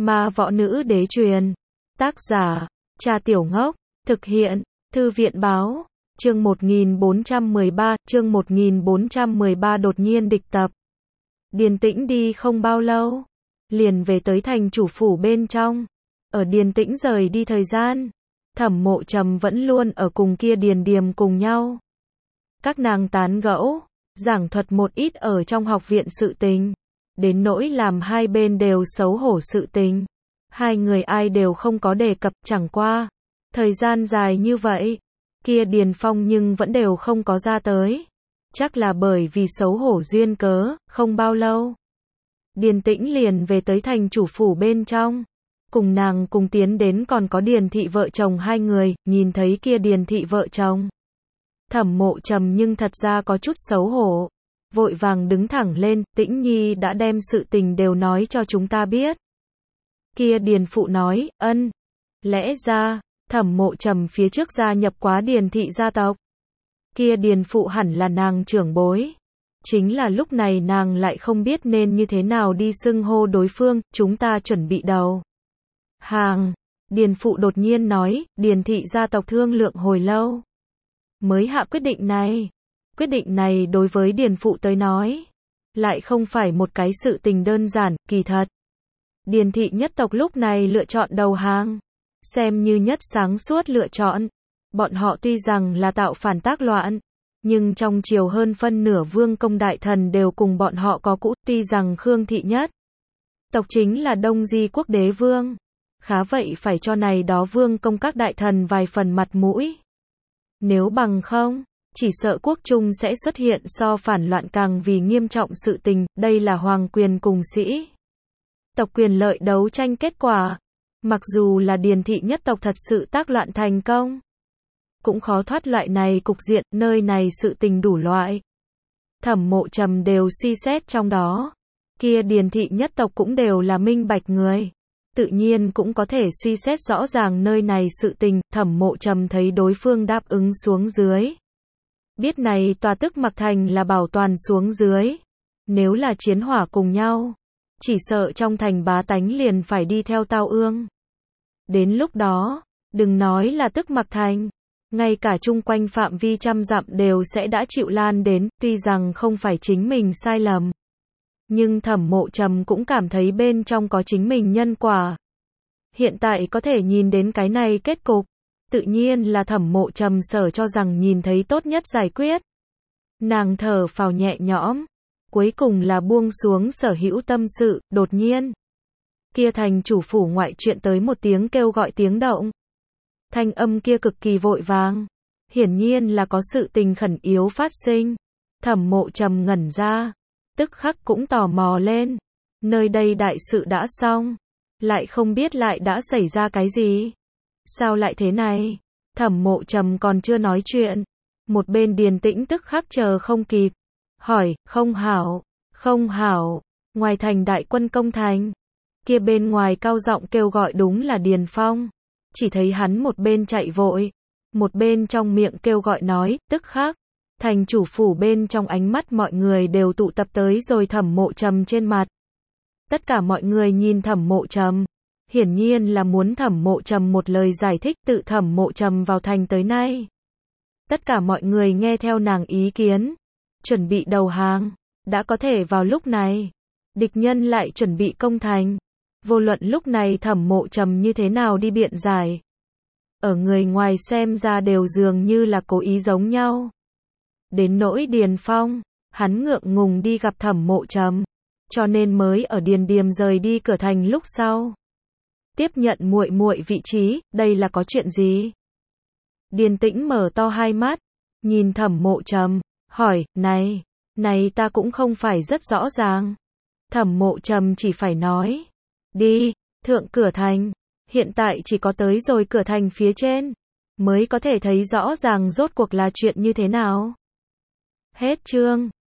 Ma Võ Nữ Đế truyền. Tác giả, Cha Tiểu Ngốc. Thực hiện, Thư viện báo. Chương 1413 đột nhiên địch tập. Điền Tĩnh đi không bao lâu, liền về tới thành chủ phủ bên trong. Ở Điền Tĩnh rời đi thời gian, Thẩm Mộ Trầm vẫn luôn ở cùng kia Điền Điềm cùng nhau. Các nàng tán gẫu, giảng thuật một ít ở trong học viện sự tình, đến nỗi làm hai bên đều xấu hổ sự tình. Hai người ai đều không có đề cập, chẳng qua. Thời gian dài như vậy, kia Điền Phong nhưng vẫn đều không có ra tới. Chắc là bởi vì xấu hổ duyên cớ, không bao lâu. Điền Tĩnh liền về tới thành chủ phủ bên trong. Cùng nàng cùng tiến đến còn có Điền thị vợ chồng hai người, nhìn thấy kia Điền thị vợ chồng. Thẩm Mộ Trầm nhưng thật ra có chút xấu hổ. Vội vàng đứng thẳng lên, Tĩnh Nhi đã đem sự tình đều nói cho chúng ta biết. Kia Điền phụ nói, ân. Lẽ ra, Thẩm Mộ Trầm phía trước gia nhập quá Điền thị gia tộc. Kia Điền phụ hẳn là nàng trưởng bối. Chính là lúc này nàng lại không biết nên như thế nào đi xưng hô đối phương, chúng ta chuẩn bị đầu hàng. Điền phụ đột nhiên nói, Điền thị gia tộc thương lượng hồi lâu mới hạ quyết định này. Quyết định này đối với Điền phụ tới nói, lại không phải một cái sự tình đơn giản, kỳ thật. Điền thị nhất tộc lúc này lựa chọn đầu hàng, xem như nhất sáng suốt lựa chọn. Bọn họ tuy rằng là tạo phản tác loạn, nhưng trong triều hơn phân nửa vương công đại thần đều cùng bọn họ có cũ, tuy rằng Khương thị nhất tộc chính là Đông Di quốc đế vương. Khá vậy phải cho này đó vương công các đại thần vài phần mặt mũi. Nếu bằng không, chỉ sợ quốc trung sẽ xuất hiện so phản loạn càng vì nghiêm trọng sự tình, đây là hoàng quyền cùng sĩ tộc quyền lợi đấu tranh kết quả. Mặc dù là Điền thị nhất tộc thật sự tác loạn thành công, cũng khó thoát loại này cục diện, nơi này sự tình đủ loại. Thẩm Mộ Trầm đều suy xét trong đó. Kia Điền thị nhất tộc cũng đều là minh bạch người, tự nhiên cũng có thể suy xét rõ ràng nơi này sự tình. Thẩm Mộ Trầm thấy đối phương đáp ứng xuống dưới, biết này tòa Tức Mặc Thành là bảo toàn xuống dưới. Nếu là chiến hỏa cùng nhau, chỉ sợ trong thành bá tánh liền phải đi theo tao ương. Đến lúc đó, đừng nói là Tức Mặc Thành, ngay cả chung quanh phạm vi trăm dặm đều sẽ đã chịu lan đến. Tuy rằng không phải chính mình sai lầm, nhưng Thẩm Mộ Trầm cũng cảm thấy bên trong có chính mình nhân quả. Hiện tại có thể nhìn đến cái này kết cục, tự nhiên là Thẩm Mộ Trầm sở cho rằng nhìn thấy tốt nhất giải quyết. Nàng thở phào nhẹ nhõm, cuối cùng là buông xuống sở hữu tâm sự. Đột nhiên, kia thành chủ phủ ngoại chuyện tới một tiếng kêu gọi tiếng động. Thanh âm kia cực kỳ vội vàng, hiển nhiên là có sự tình khẩn yếu phát sinh. Thẩm Mộ Trầm ngẩn ra, tức khắc cũng tò mò lên. Nơi đây đại sự đã xong, lại không biết lại đã xảy ra cái gì. Sao lại thế này? Thẩm Mộ Trầm còn chưa nói chuyện, một bên Điền Tĩnh tức khắc chờ không kịp, hỏi, không hảo, không hảo, ngoài thành đại quân công thành. Kia bên ngoài cao giọng kêu gọi đúng là Điền Phong. Chỉ thấy hắn một bên chạy vội, một bên trong miệng kêu gọi nói, tức khắc thành chủ phủ bên trong ánh mắt mọi người đều tụ tập tới rồi Thẩm Mộ Trầm trên mặt. Tất cả mọi người nhìn Thẩm Mộ Trầm, hiển nhiên là muốn Thẩm Mộ Trầm một lời giải thích tự Thẩm Mộ Trầm vào thành tới nay. Tất cả mọi người nghe theo nàng ý kiến, chuẩn bị đầu hàng. Đã có thể vào lúc này, địch nhân lại chuẩn bị công thành. Vô luận lúc này Thẩm Mộ Trầm như thế nào đi biện giải, ở người ngoài xem ra đều dường như là cố ý giống nhau. Đến nỗi Điền Phong, hắn ngượng ngùng đi gặp Thẩm Mộ Trầm, cho nên mới ở Điền Điềm rời đi cửa thành lúc sau tiếp nhận muội muội vị trí. Đây là có chuyện gì? Điền Tĩnh mở to hai mắt, nhìn Thẩm Mộ Trầm, hỏi, này ta cũng không phải rất rõ ràng. Thẩm Mộ Trầm chỉ phải nói, đi, thượng cửa thành, hiện tại chỉ có tới rồi cửa thành phía trên, mới có thể thấy rõ ràng rốt cuộc là chuyện như thế nào. Hết chương.